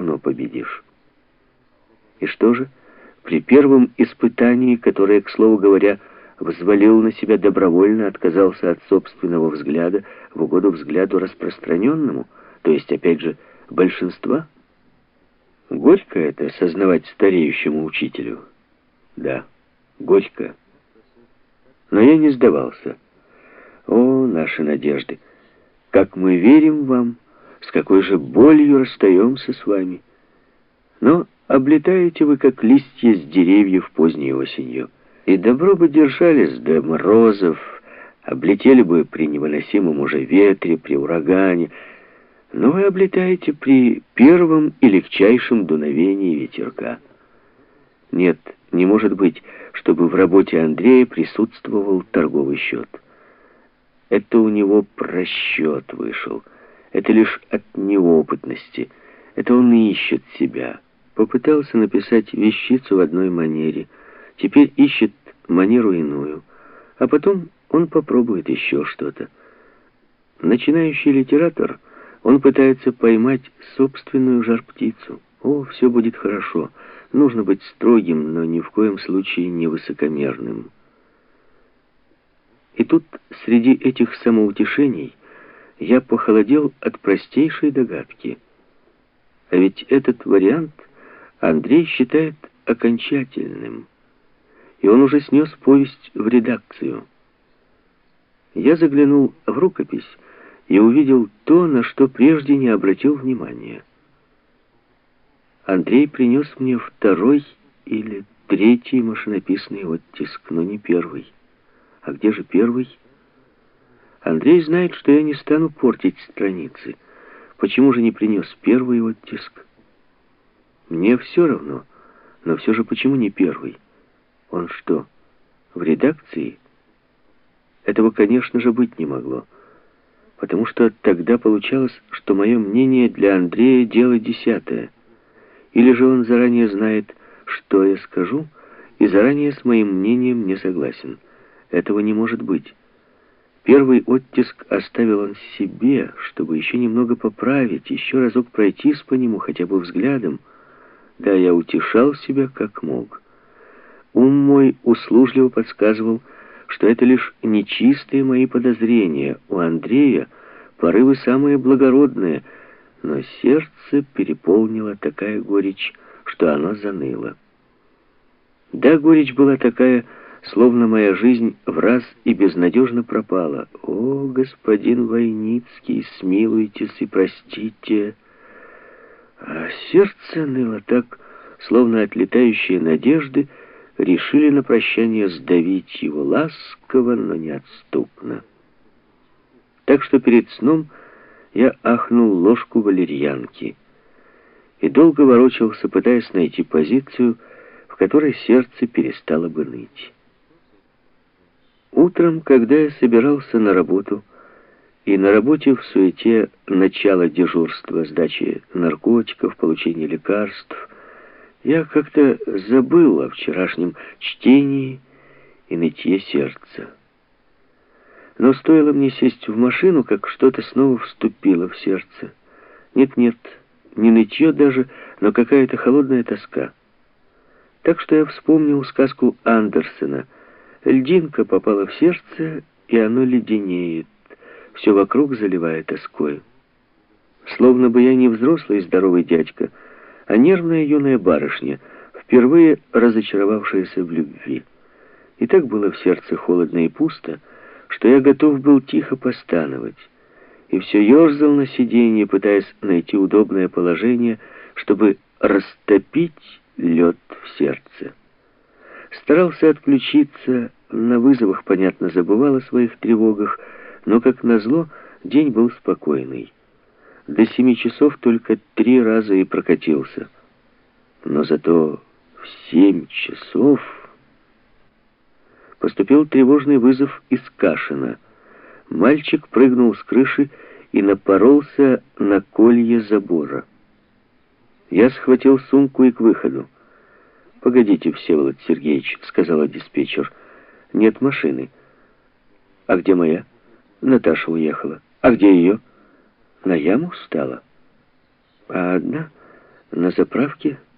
равно победишь. И что же? При первом испытании, которое, к слову говоря, взвалил на себя добровольно, отказался от собственного взгляда в угоду взгляду распространенному, то есть, опять же, большинства? Горько это сознавать стареющему учителю. Да, горько. Но я не сдавался. О, наши надежды! Как мы верим вам, с какой же болью расстаемся с вами. Но облетаете вы, как листья с деревьев поздней осенью. И добро бы держались до морозов, облетели бы при невыносимом уже ветре, при урагане. Но вы облетаете при первом и легчайшем дуновении ветерка. Нет, не может быть, чтобы в работе Андрея присутствовал торговый счет. Это у него просчет вышел. Это лишь от неопытности. Это он ищет себя. Попытался написать вещицу в одной манере. Теперь ищет манеру иную. А потом он попробует еще что-то. Начинающий литератор, он пытается поймать собственную жар-птицу. О, все будет хорошо. Нужно быть строгим, но ни в коем случае не высокомерным. И тут, среди этих самоутешений, я похолодел от простейшей догадки. А ведь этот вариант Андрей считает окончательным. И он уже снес повесть в редакцию. Я заглянул в рукопись и увидел то, на что прежде не обратил внимания. Андрей принес мне второй или третий машинописный оттиск, но не первый. А где же первый? Андрей знает, что я не стану портить страницы. Почему же не принес первый оттиск? Мне все равно, но все же почему не первый? Он что, в редакции? Этого, конечно же, быть не могло. Потому что тогда получалось, что мое мнение для Андрея дело десятое. Или же он заранее знает, что я скажу, и заранее с моим мнением не согласен. Этого не может быть. Первый оттиск оставил он себе, чтобы еще немного поправить, еще разок пройтись по нему хотя бы взглядом. Да, я утешал себя как мог. Ум мой услужливо подсказывал, что это лишь нечистые мои подозрения. У Андрея порывы самые благородные, но сердце переполнило такая горечь, что оно заныло. Да, горечь была такая, словно моя жизнь в раз и безнадежно пропала. О, господин Войницкий, смилуйтесь и простите. А сердце ныло так, словно отлетающие надежды решили на прощание сдавить его ласково, но неотступно. Так что перед сном я ахнул ложку валерьянки и долго ворочался, пытаясь найти позицию, в которой сердце перестало бы ныть. Утром, когда я собирался на работу, и на работе в суете начала дежурства, сдачи наркотиков, получения лекарств, я как-то забыл о вчерашнем чтении и нытье сердца. Но стоило мне сесть в машину, как что-то снова вступило в сердце. Нет-нет, не нытье даже, но какая-то холодная тоска. Так что я вспомнил сказку Андерсена. Льдинка попала в сердце, и оно леденеет. Все вокруг заливает тоской. Словно бы я не взрослый здоровый дядька, а нервная юная барышня, впервые разочаровавшаяся в любви. И так было в сердце холодно и пусто, что я готов был тихо постановать. И все ерзал на сиденье, пытаясь найти удобное положение, чтобы растопить лед в сердце. Старался отключиться, на вызовах, понятно, забывал о своих тревогах, но, как назло, день был спокойный. До 7 часов только 3 раза и прокатился. Но зато в 7 часов поступил тревожный вызов из Кашина. Мальчик прыгнул с крыши и напоролся на колье забора. Я схватил сумку и к выходу. «Погодите, Всеволод Сергеевич», — сказала диспетчер, — «нет машины». «А где моя?» «Наташа уехала». «А где ее?» «На яму встала». «А одна?» На заправке